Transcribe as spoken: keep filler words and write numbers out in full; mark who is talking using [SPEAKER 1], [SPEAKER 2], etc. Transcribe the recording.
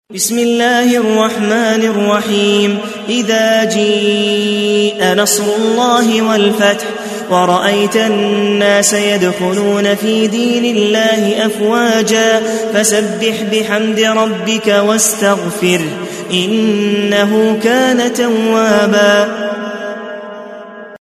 [SPEAKER 1] بسم الله الرحمن الرحيم إذا جيء نصر الله والفتح ورأيت الناس يدخلون في دين الله أفواجا فسبح بحمد ربك واستغفره إنه كان توابا.